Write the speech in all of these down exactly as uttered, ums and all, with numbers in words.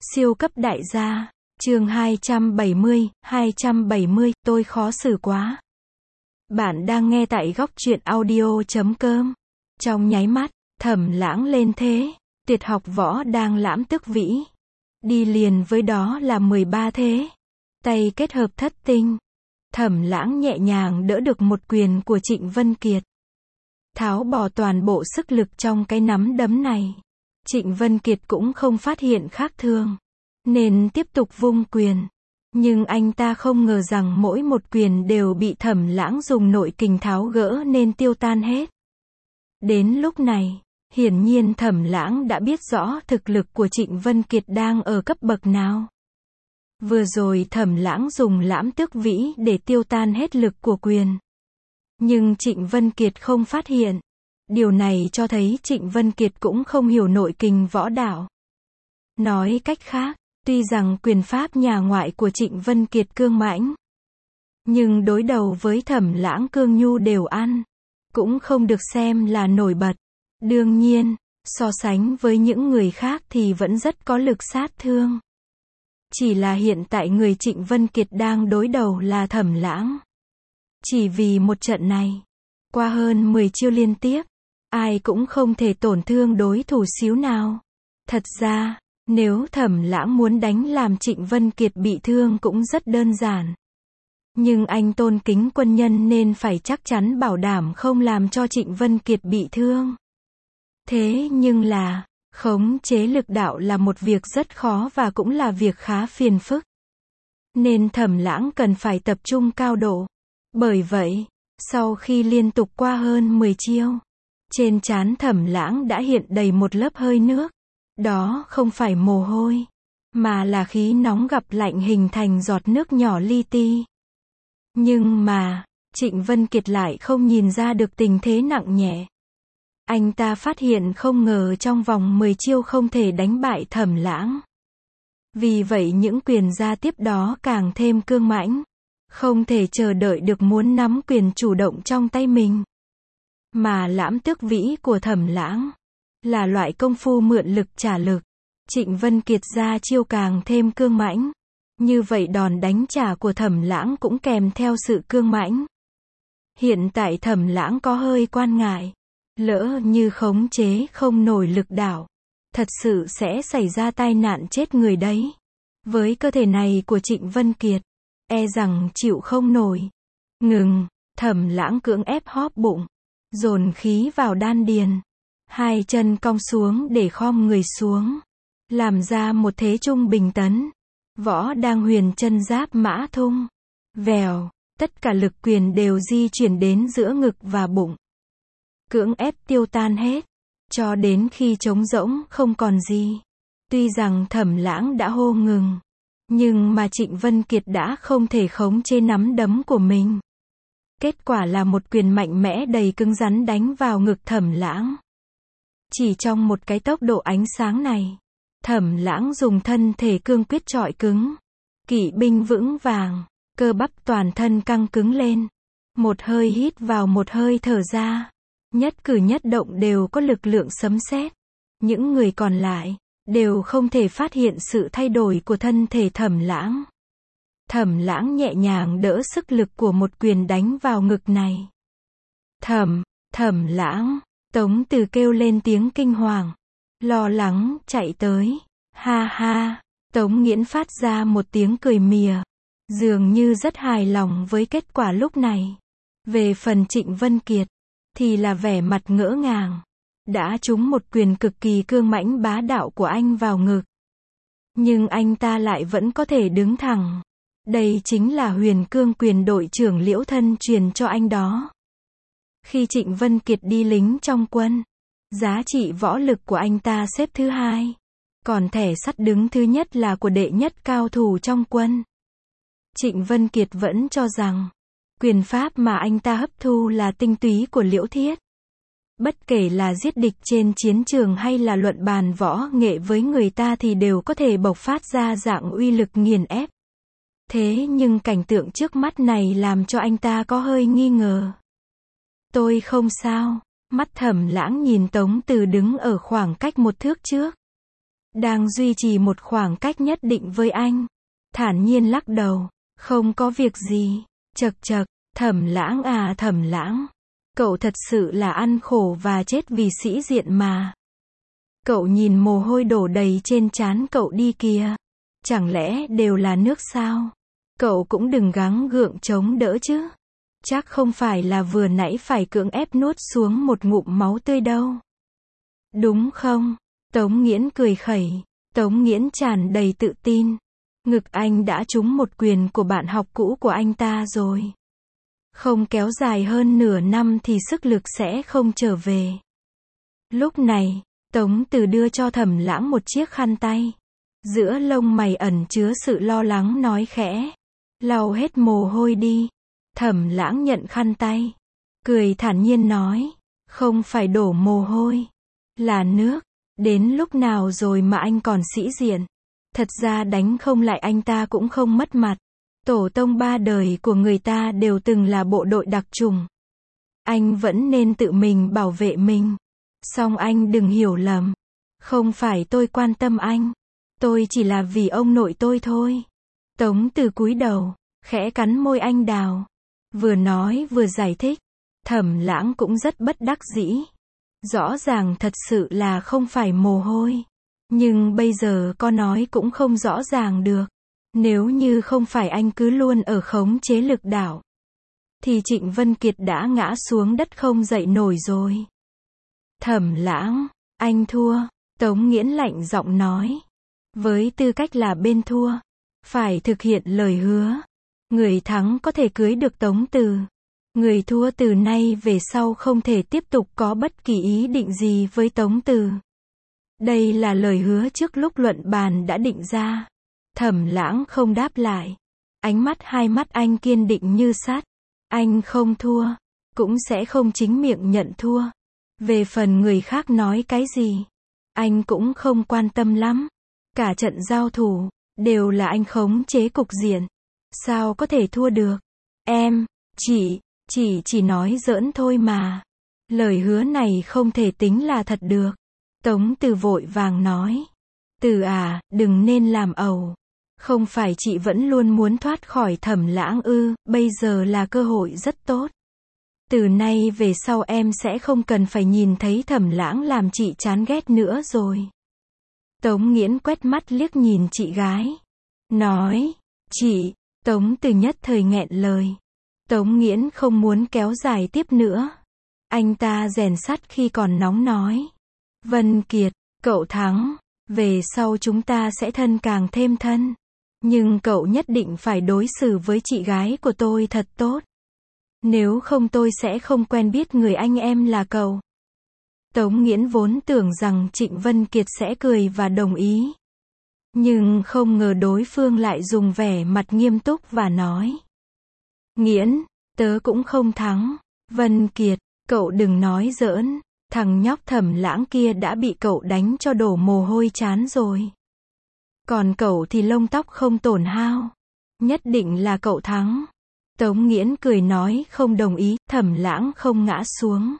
Siêu cấp đại gia. Chương hai trăm bảy mươi, hai trăm bảy mươi, tôi khó xử quá. Bạn đang nghe tại góc truyện audio chấm com. Trong nháy mắt, Thẩm Lãng lên thế, tuyệt học võ đang lãm tức vĩ. Đi liền với đó là mười ba thế. Tay kết hợp thất tinh. Thẩm Lãng nhẹ nhàng đỡ được một quyền của Trịnh Vân Kiệt. Tháo bỏ toàn bộ sức lực trong cái nắm đấm này. Trịnh Vân Kiệt cũng không phát hiện khác thường, nên tiếp tục vung quyền. Nhưng anh ta không ngờ rằng mỗi một quyền đều bị Thẩm Lãng dùng nội kình tháo gỡ nên tiêu tan hết. Đến lúc này, hiển nhiên Thẩm Lãng đã biết rõ thực lực của Trịnh Vân Kiệt đang ở cấp bậc nào. Vừa rồi Thẩm Lãng dùng lãm tước vĩ để tiêu tan hết lực của quyền. Nhưng Trịnh Vân Kiệt không phát hiện. Điều này cho thấy Trịnh Vân Kiệt cũng không hiểu nội kình võ đạo. Nói cách khác, tuy rằng quyền pháp nhà ngoại của Trịnh Vân Kiệt cương mãnh, nhưng đối đầu với Thẩm Lãng cương nhu đều ăn, cũng không được xem là nổi bật. Đương nhiên, so sánh với những người khác thì vẫn rất có lực sát thương. Chỉ là hiện tại người Trịnh Vân Kiệt đang đối đầu là Thẩm Lãng. Chỉ vì một trận này, qua hơn mười chiêu liên tiếp, ai cũng không thể tổn thương đối thủ xíu nào. Thật ra, nếu Thẩm Lãng muốn đánh làm Trịnh Vân Kiệt bị thương cũng rất đơn giản. Nhưng anh tôn kính quân nhân nên phải chắc chắn bảo đảm không làm cho Trịnh Vân Kiệt bị thương. Thế nhưng là, khống chế lực đạo là một việc rất khó và cũng là việc khá phiền phức. Nên Thẩm Lãng cần phải tập trung cao độ. Bởi vậy, sau khi liên tục qua hơn mười chiêu, trên trán Thẩm Lãng đã hiện đầy một lớp hơi nước. Đó không phải mồ hôi, mà là khí nóng gặp lạnh hình thành giọt nước nhỏ li ti. Nhưng mà, Trịnh Vân Kiệt lại không nhìn ra được tình thế nặng nhẹ. Anh ta phát hiện không ngờ trong vòng mười chiêu không thể đánh bại Thẩm Lãng. Vì vậy những quyền ra tiếp đó càng thêm cương mãnh. Không thể chờ đợi được muốn nắm quyền chủ động trong tay mình. Mà lãm tước vĩ của Thẩm Lãng là loại công phu mượn lực trả lực. Trịnh Vân Kiệt ra chiêu càng thêm cương mãnh. Như vậy đòn đánh trả của Thẩm Lãng cũng kèm theo sự cương mãnh. Hiện tại Thẩm Lãng có hơi quan ngại. Lỡ như khống chế không nổi lực đạo, thật sự sẽ xảy ra tai nạn chết người đấy. Với cơ thể này của Trịnh Vân Kiệt, e rằng chịu không nổi. Ngừng, Thẩm Lãng cưỡng ép hóp bụng, dồn khí vào đan điền. Hai chân cong xuống để khom người xuống, làm ra một thế trung bình tấn. Võ đang huyền chân giáp mã thung. Vèo, tất cả lực quyền đều di chuyển đến giữa ngực và bụng. Cưỡng ép tiêu tan hết, cho đến khi trống rỗng không còn gì. Tuy rằng Thẩm Lãng đã hô ngừng, nhưng mà Trịnh Vân Kiệt đã không thể khống chế nắm đấm của mình. Kết quả là một quyền mạnh mẽ đầy cứng rắn đánh vào ngực Thẩm Lãng. Chỉ trong một cái tốc độ ánh sáng này, Thẩm Lãng dùng thân thể cương quyết trọi cứng. Kỵ binh vững vàng, cơ bắp toàn thân căng cứng lên. Một hơi hít vào một hơi thở ra. Nhất cử nhất động đều có lực lượng sấm sét. Những người còn lại đều không thể phát hiện sự thay đổi của thân thể Thẩm Lãng. Thẩm Lãng nhẹ nhàng đỡ sức lực của một quyền đánh vào ngực này. Thẩm, Thẩm Lãng, Tống Từ kêu lên tiếng kinh hoàng, lo lắng chạy tới. Ha ha, Tống Nghiễn phát ra một tiếng cười mỉa, dường như rất hài lòng với kết quả lúc này. Về phần Trịnh Vân Kiệt, thì là vẻ mặt ngỡ ngàng. Đã trúng một quyền cực kỳ cương mãnh bá đạo của anh vào ngực. Nhưng anh ta lại vẫn có thể đứng thẳng. Đây chính là huyền cương quyền đội trưởng Liễu Thân truyền cho anh đó. Khi Trịnh Vân Kiệt đi lính trong quân, giá trị võ lực của anh ta xếp thứ hai. Còn thẻ sắt đứng thứ nhất là của đệ nhất cao thủ trong quân. Trịnh Vân Kiệt vẫn cho rằng, quyền pháp mà anh ta hấp thu là tinh túy của Liễu Thiết. Bất kể là giết địch trên chiến trường hay là luận bàn võ nghệ với người ta thì đều có thể bộc phát ra dạng uy lực nghiền ép. Thế nhưng cảnh tượng trước mắt này làm cho anh ta có hơi nghi ngờ. Tôi không sao. Mắt Thẩm Lãng nhìn Tống Từ đứng ở khoảng cách một thước trước. đang duy trì một khoảng cách nhất định với anh. Thản nhiên lắc đầu, không có việc gì. Chậc chậc, Thẩm Lãng à Thẩm Lãng. Cậu thật sự là ăn khổ và chết vì sĩ diện mà. Cậu nhìn mồ hôi đổ đầy trên trán cậu đi kìa. Chẳng lẽ đều là nước sao? Cậu cũng đừng gắng gượng chống đỡ chứ. Chắc không phải là vừa nãy phải cưỡng ép nuốt xuống một ngụm máu tươi đâu. Đúng không? Tống Nghiễn cười khẩy. Tống Nghiễn tràn đầy tự tin. Ngực anh đã trúng một quyền của bạn học cũ của anh ta rồi. Không kéo dài hơn nửa năm thì sức lực sẽ không trở về. Lúc này, Tống Từ đưa cho Thẩm Lãng một chiếc khăn tay. Giữa lông mày ẩn chứa sự lo lắng nói khẽ. Lau hết mồ hôi đi. Thẩm Lãng nhận khăn tay. Cười thản nhiên nói. Không phải đổ mồ hôi. Là nước. Đến lúc nào rồi mà anh còn sĩ diện. Thật ra đánh không lại anh ta cũng không mất mặt. Tổ tông ba đời của người ta đều từng là bộ đội đặc chủng. Anh vẫn nên tự mình bảo vệ mình. Song anh đừng hiểu lầm. Không phải tôi quan tâm anh. Tôi chỉ là vì ông nội tôi thôi. Tống Từ cúi đầu, khẽ cắn môi anh đào. Vừa nói vừa giải thích. Thẩm Lãng cũng rất bất đắc dĩ. Rõ ràng thật sự là không phải mồ hôi. Nhưng bây giờ có nói cũng không rõ ràng được. Nếu như không phải anh cứ luôn ở khống chế lực đạo, thì Trịnh Vân Kiệt đã ngã xuống đất không dậy nổi rồi. Thẩm Lãng, anh thua. Tống Nghiễn lạnh giọng nói. Với tư cách là bên thua, phải thực hiện lời hứa. Người thắng có thể cưới được Tống Từ. Người thua từ nay về sau không thể tiếp tục có bất kỳ ý định gì với Tống Từ. Đây là lời hứa trước lúc luận bàn đã định ra. Thẩm Lãng không đáp lại. Ánh mắt hai mắt anh kiên định như sắt. Anh không thua, cũng sẽ không chính miệng nhận thua. Về phần người khác nói cái gì, anh cũng không quan tâm lắm. Cả trận giao thủ, đều là anh khống chế cục diện. Sao có thể thua được? Em, chỉ, chỉ chỉ nói giỡn thôi mà. Lời hứa này không thể tính là thật được. Tống Từ vội vàng nói. Từ à, đừng nên làm ẩu. Không phải chị vẫn luôn muốn thoát khỏi Thẩm Lãng ư, bây giờ là cơ hội rất tốt. Từ nay về sau em sẽ không cần phải nhìn thấy Thẩm Lãng làm chị chán ghét nữa rồi. Tống Nghiễn quét mắt liếc nhìn chị gái. Nói, chị, Tống Từ nhất thời nghẹn lời. Tống Nghiễn không muốn kéo dài tiếp nữa. Anh ta rèn sắt khi còn nóng nói. Vân Kiệt, cậu thắng. Về sau chúng ta sẽ thân càng thêm thân. Nhưng cậu nhất định phải đối xử với chị gái của tôi thật tốt. Nếu không tôi sẽ không quen biết người anh em là cậu. Tống Nghiễn vốn tưởng rằng Trịnh Vân Kiệt sẽ cười và đồng ý. Nhưng không ngờ đối phương lại dùng vẻ mặt nghiêm túc và nói. Nghiễn, tớ cũng không thắng. Vân Kiệt, cậu đừng nói giỡn. Thằng nhóc Thẩm Lãng kia đã bị cậu đánh cho đổ mồ hôi chán rồi. Còn cậu thì lông tóc không tổn hao. Nhất định là cậu thắng. Tống Nghiễn cười nói không đồng ý. Thẩm Lãng không ngã xuống.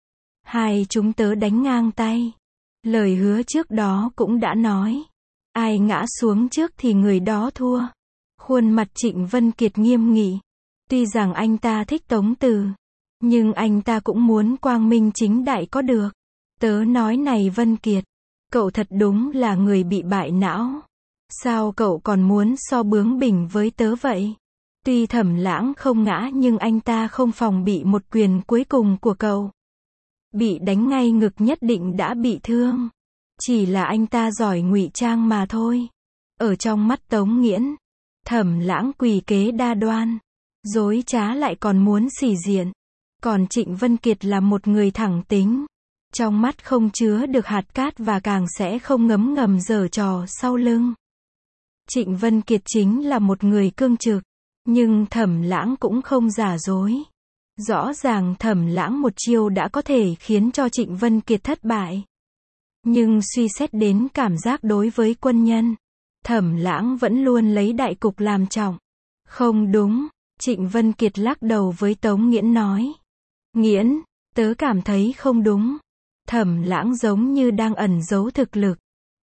Hai chúng tớ đánh ngang tay. Lời hứa trước đó cũng đã nói. Ai ngã xuống trước thì người đó thua. Khuôn mặt Trịnh Vân Kiệt nghiêm nghị. Tuy rằng anh ta thích Tống Từ, nhưng anh ta cũng muốn quang minh chính đại có được. Tớ nói này Vân Kiệt, cậu thật đúng là người bị bại não. Sao cậu còn muốn so bướng bỉnh với tớ vậy? Tuy Thẩm Lãng không ngã nhưng anh ta không phòng bị một quyền cuối cùng của cậu. Bị đánh ngay ngực nhất định đã bị thương. Chỉ là anh ta giỏi ngụy trang mà thôi. Ở trong mắt Tống Nghiễn, Thẩm Lãng quỳ kế đa đoan, dối trá lại còn muốn xỉ diện. Còn Trịnh Vân Kiệt là một người thẳng tính. Trong mắt không chứa được hạt cát và càng sẽ không ngấm ngầm giở trò sau lưng. Trịnh Vân Kiệt chính là một người cương trực. Nhưng Thẩm Lãng cũng không giả dối. Rõ ràng Thẩm Lãng một chiêu đã có thể khiến cho Trịnh Vân Kiệt thất bại. Nhưng suy xét đến cảm giác đối với quân nhân, Thẩm Lãng vẫn luôn lấy đại cục làm trọng. Không đúng, Trịnh Vân Kiệt lắc đầu với Tống Nghiễn nói. Nghiễn, tớ cảm thấy không đúng. Thẩm Lãng giống như đang ẩn giấu thực lực.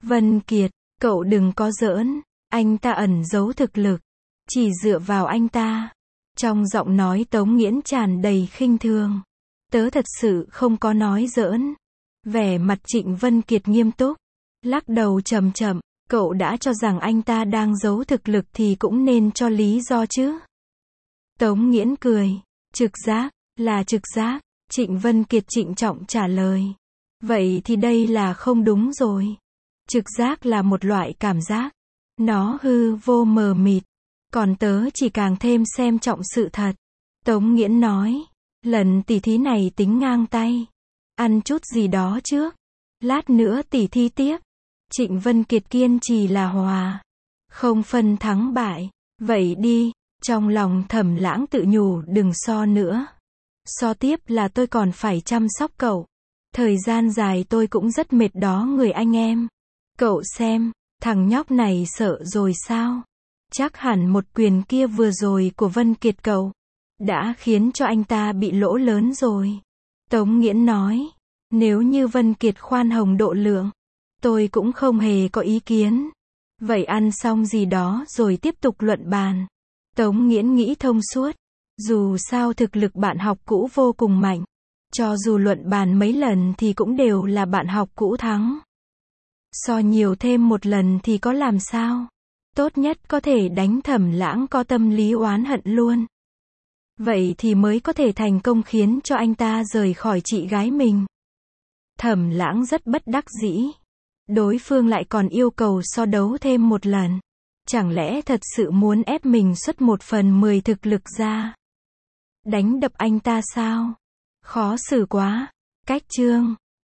Vân Kiệt, cậu đừng có giỡn, anh ta ẩn giấu thực lực, chỉ dựa vào anh ta. Trong giọng nói Tống Nghiễn tràn đầy khinh thường. Tớ thật sự không có nói giỡn. Vẻ mặt Trịnh Vân Kiệt nghiêm túc, lắc đầu chậm chậm, cậu đã cho rằng anh ta đang giấu thực lực thì cũng nên cho lý do chứ. Tống Nghiễn cười, trực giác, là trực giác, Trịnh Vân Kiệt trịnh trọng trả lời. Vậy thì đây là không đúng rồi. Trực giác là một loại cảm giác. Nó hư vô mờ mịt. Còn tớ chỉ càng thêm xem trọng sự thật. Tống Nghiễn nói, lần tỉ thí này tính ngang tay. Ăn chút gì đó trước. Lát nữa tỉ thí tiếp. Trịnh Vân Kiệt kiên trì là hòa. Không phân thắng bại. Vậy đi, trong lòng Thẩm Lãng tự nhủ đừng so nữa. So tiếp là tôi còn phải chăm sóc cậu. Thời gian dài tôi cũng rất mệt đó người anh em. Cậu xem, thằng nhóc này sợ rồi sao? Chắc hẳn một quyền kia vừa rồi của Vân Kiệt cậu đã khiến cho anh ta bị lỗ lớn rồi. Tống Nghiễn nói, nếu như Vân Kiệt khoan hồng độ lượng, tôi cũng không hề có ý kiến. Vậy ăn xong gì đó rồi tiếp tục luận bàn. Tống Nghiễn nghĩ thông suốt. Dù sao thực lực bạn học cũ vô cùng mạnh. Cho dù luận bàn mấy lần thì cũng đều là bạn học cũ thắng. So nhiều thêm một lần thì có làm sao? Tốt nhất có thể đánh Thẩm Lãng có tâm lý oán hận luôn. Vậy thì mới có thể thành công khiến cho anh ta rời khỏi chị gái mình. Thẩm Lãng rất bất đắc dĩ. Đối phương lại còn yêu cầu so đấu thêm một lần. Chẳng lẽ thật sự muốn ép mình xuất một phần mười thực lực ra? Đánh đập anh ta sao? Khó xử quá. Cách chương